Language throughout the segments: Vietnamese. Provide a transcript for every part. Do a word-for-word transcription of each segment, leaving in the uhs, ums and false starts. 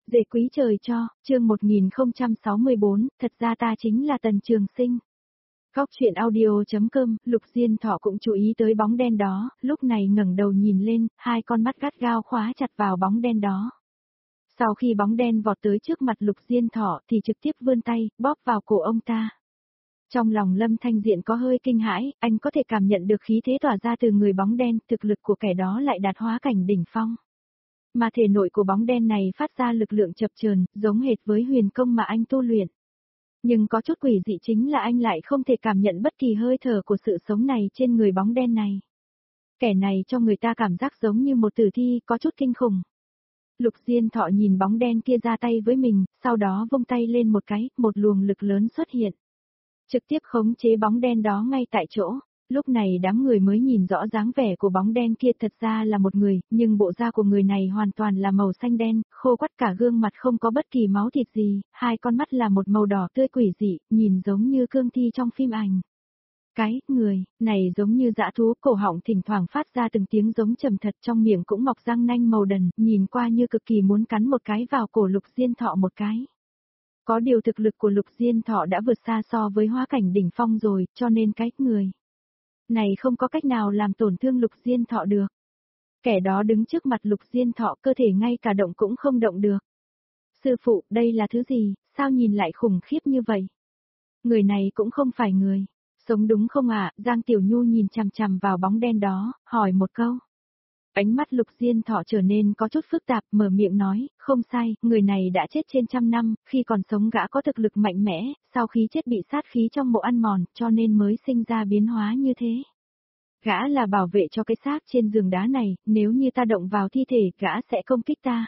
Dễ quý trời cho, chương một nghìn không trăm sáu mươi bốn, thật ra ta chính là Tần Trường Sinh. Góc truyện audio.com, Lục Diên Thọ cũng chú ý tới bóng đen đó, lúc này ngẩng đầu nhìn lên, hai con mắt gắt gao khóa chặt vào bóng đen đó. Sau khi bóng đen vọt tới trước mặt Lục Diên Thọ thì trực tiếp vươn tay, bóp vào cổ ông ta. Trong lòng Lâm Thanh Diện có hơi kinh hãi, anh có thể cảm nhận được khí thế tỏa ra từ người bóng đen, thực lực của kẻ đó lại đạt hóa cảnh đỉnh phong. Mà thể nội của bóng đen này phát ra lực lượng chập chờn, giống hệt với huyền công mà anh tu luyện. Nhưng có chút quỷ dị chính là anh lại không thể cảm nhận bất kỳ hơi thở của sự sống này trên người bóng đen này. Kẻ này cho người ta cảm giác giống như một tử thi, có chút kinh khủng. Lục Diên Thọ nhìn bóng đen kia ra tay với mình, sau đó vung tay lên một cái, một luồng lực lớn xuất hiện. Trực tiếp khống chế bóng đen đó ngay tại chỗ. Lúc này đám người mới nhìn rõ dáng vẻ của bóng đen kia, thật ra là một người, nhưng bộ da của người này hoàn toàn là màu xanh đen, khô quắt, cả gương mặt không có bất kỳ máu thịt gì, hai con mắt là một màu đỏ tươi quỷ dị, nhìn giống như cương thi trong phim ảnh. Cái, người, này giống như dã thú, cổ họng thỉnh thoảng phát ra từng tiếng giống trầm thật, trong miệng cũng mọc răng nanh màu đần, nhìn qua như cực kỳ muốn cắn một cái vào cổ Lục Diên Thọ một cái. Có điều thực lực của Lục Diên Thọ đã vượt xa so với hóa cảnh đỉnh phong rồi, cho nên cái, người này không có cách nào làm tổn thương Lục Diên Thọ được. Kẻ đó đứng trước mặt Lục Diên Thọ, cơ thể ngay cả động cũng không động được. Sư phụ, đây là thứ gì, sao nhìn lại khủng khiếp như vậy? Người này cũng không phải người. Sống đúng không ạ? À? Giang Tiểu Nhu nhìn chằm chằm vào bóng đen đó, hỏi một câu. Ánh mắt Lục Diên Thọ trở nên có chút phức tạp, mở miệng nói, không sai, người này đã chết trên trăm năm, khi còn sống gã có thực lực mạnh mẽ, sau khi chết bị sát khí trong bộ ăn mòn, cho nên mới sinh ra biến hóa như thế. Gã là bảo vệ cho cái xác trên giường đá này, nếu như ta động vào thi thể, gã sẽ công kích ta.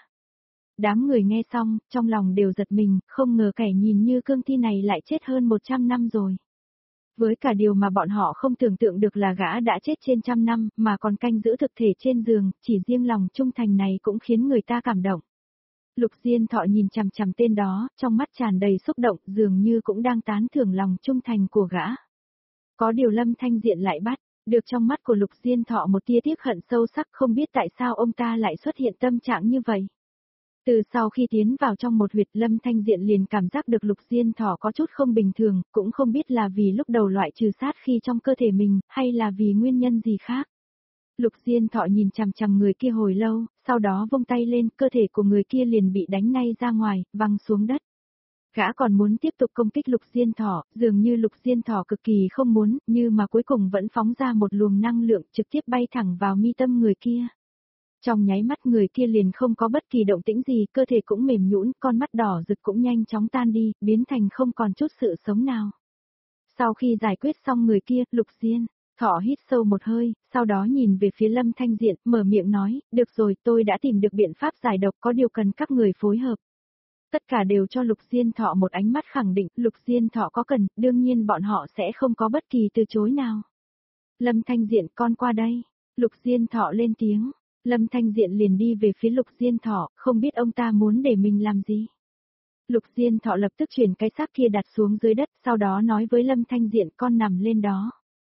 Đám người nghe xong, trong lòng đều giật mình, không ngờ kẻ nhìn như cương thi này lại chết hơn một trăm năm rồi. Với cả điều mà bọn họ không tưởng tượng được là gã đã chết trên trăm năm, mà còn canh giữ thực thể trên giường, chỉ riêng lòng trung thành này cũng khiến người ta cảm động. Lục Diên Thọ nhìn chằm chằm tên đó, trong mắt tràn đầy xúc động, dường như cũng đang tán thưởng lòng trung thành của gã. Có điều Lâm Thanh Diện lại bắt được trong mắt của Lục Diên Thọ một tia tiếc hận sâu sắc, không biết tại sao ông ta lại xuất hiện tâm trạng như vậy. Từ sau khi tiến vào trong một huyệt, Lâm Thanh Diện liền cảm giác được Lục Diên Thọ có chút không bình thường, cũng không biết là vì lúc đầu loại trừ sát khi trong cơ thể mình, hay là vì nguyên nhân gì khác. Lục Diên Thọ nhìn chằm chằm người kia hồi lâu, sau đó vung tay lên, cơ thể của người kia liền bị đánh ngay ra ngoài, văng xuống đất. Gã còn muốn tiếp tục công kích Lục Diên Thọ, dường như Lục Diên Thọ cực kỳ không muốn, nhưng mà cuối cùng vẫn phóng ra một luồng năng lượng trực tiếp bay thẳng vào mi tâm người kia. Trong nháy mắt người kia liền không có bất kỳ động tĩnh gì, cơ thể cũng mềm nhũn, con mắt đỏ rực cũng nhanh chóng tan đi, biến thành không còn chút sự sống nào. Sau khi giải quyết xong người kia, Lục Diên Thọ hít sâu một hơi, sau đó nhìn về phía Lâm Thanh Diện, mở miệng nói, được rồi, tôi đã tìm được biện pháp giải độc, có điều cần các người phối hợp. Tất cả đều cho Lục Diên Thọ một ánh mắt khẳng định, Lục Diên Thọ có cần, đương nhiên bọn họ sẽ không có bất kỳ từ chối nào. Lâm Thanh Diện, con qua đây. Lục Diên Thọ lên tiếng. Lâm Thanh Diện liền đi về phía Lục Diên Thọ, không biết ông ta muốn để mình làm gì. Lục Diên Thọ lập tức chuyển cái xác kia đặt xuống dưới đất, sau đó nói với Lâm Thanh Diện, con nằm lên đó.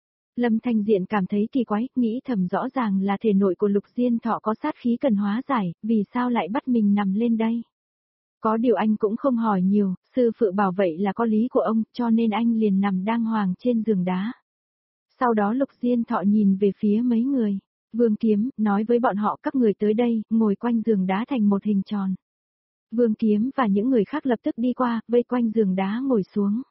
Lâm Thanh Diện cảm thấy kỳ quái, nghĩ thầm rõ ràng là thể nội của Lục Diên Thọ có sát khí cần hóa giải, vì sao lại bắt mình nằm lên đây. Có điều anh cũng không hỏi nhiều, sư phụ bảo vậy là có lý của ông, cho nên anh liền nằm đàng hoàng trên giường đá. Sau đó Lục Diên Thọ nhìn về phía mấy người. Vương Kiếm, nói với bọn họ các người tới đây, ngồi quanh giường đá thành một hình tròn. Vương Kiếm và những người khác lập tức đi qua, vây quanh giường đá ngồi xuống.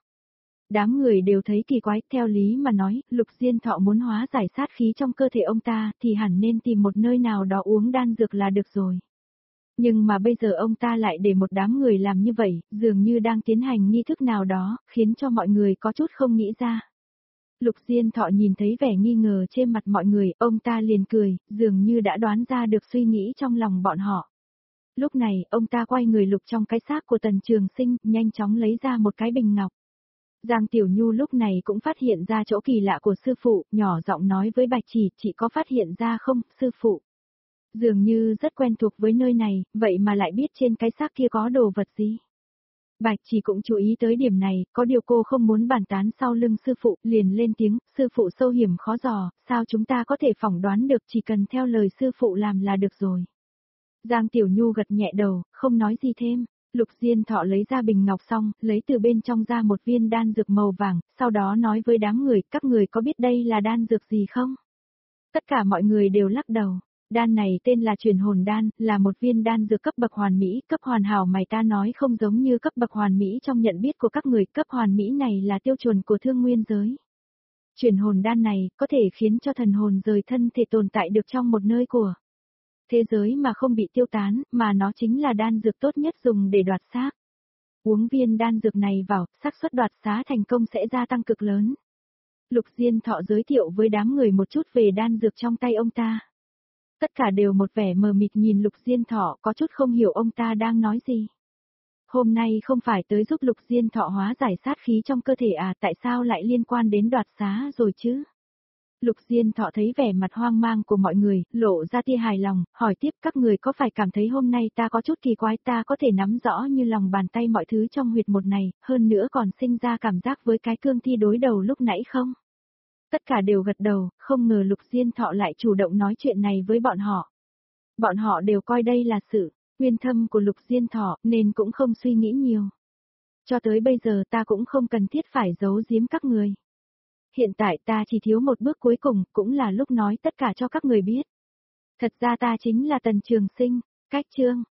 Đám người đều thấy kỳ quái, theo lý mà nói, Lục Diên Thọ muốn hóa giải sát khí trong cơ thể ông ta, thì hẳn nên tìm một nơi nào đó uống đan dược là được rồi. Nhưng mà bây giờ ông ta lại để một đám người làm như vậy, dường như đang tiến hành nghi thức nào đó, khiến cho mọi người có chút không nghĩ ra. Lục Diên Thọ nhìn thấy vẻ nghi ngờ trên mặt mọi người, ông ta liền cười, dường như đã đoán ra được suy nghĩ trong lòng bọn họ. Lúc này, ông ta quay người lục trong cái xác của Tần Trường Sinh, nhanh chóng lấy ra một cái bình ngọc. Giang Tiểu Nhu lúc này cũng phát hiện ra chỗ kỳ lạ của sư phụ, nhỏ giọng nói với Bạch Chỉ, chị có phát hiện ra không, sư phụ? Dường như rất quen thuộc với nơi này, vậy mà lại biết trên cái xác kia có đồ vật gì. Bạch Chỉ cũng chú ý tới điểm này, có điều cô không muốn bàn tán sau lưng sư phụ, liền lên tiếng, sư phụ sâu hiểm khó dò, sao chúng ta có thể phỏng đoán được, chỉ cần theo lời sư phụ làm là được rồi. Giang Tiểu Nhu gật nhẹ đầu, không nói gì thêm. Lục Diên Thọ lấy ra bình ngọc xong, lấy từ bên trong ra một viên đan dược màu vàng, sau đó nói với đám người, các người có biết đây là đan dược gì không? Tất cả mọi người đều lắc đầu. Đan này tên là Truyền Hồn Đan, là một viên đan dược cấp bậc hoàn mỹ, cấp hoàn hảo mày ta nói không giống như cấp bậc hoàn mỹ trong nhận biết của các người, cấp hoàn mỹ này là tiêu chuẩn của thương nguyên giới. Truyền hồn đan này có thể khiến cho thần hồn rời thân thể tồn tại được trong một nơi của thế giới mà không bị tiêu tán, mà nó chính là đan dược tốt nhất dùng để đoạt xác. Uống viên đan dược này vào, xác suất đoạt xá thành công sẽ gia tăng cực lớn. Lục Diên Thọ giới thiệu với đám người một chút về đan dược trong tay ông ta. Tất cả đều một vẻ mờ mịt nhìn Lục Diên Thọ, có chút không hiểu ông ta đang nói gì. Hôm nay không phải tới giúp Lục Diên Thọ hóa giải sát khí trong cơ thể à, tại sao lại liên quan đến đoạt xá rồi chứ? Lục Diên Thọ thấy vẻ mặt hoang mang của mọi người, lộ ra tia hài lòng, hỏi tiếp các người có phải cảm thấy hôm nay ta có chút kỳ quái, ta có thể nắm rõ như lòng bàn tay mọi thứ trong huyệt một này, hơn nữa còn sinh ra cảm giác với cái cương thi đối đầu lúc nãy không? Tất cả đều gật đầu, không ngờ Lục Diên Thọ lại chủ động nói chuyện này với bọn họ. Bọn họ đều coi đây là sự uyên thâm của Lục Diên Thọ, nên cũng không suy nghĩ nhiều. Cho tới bây giờ ta cũng không cần thiết phải giấu giếm các người. Hiện tại ta chỉ thiếu một bước cuối cùng, cũng là lúc nói tất cả cho các người biết. Thật ra ta chính là Tần Trường Sinh, cách chương.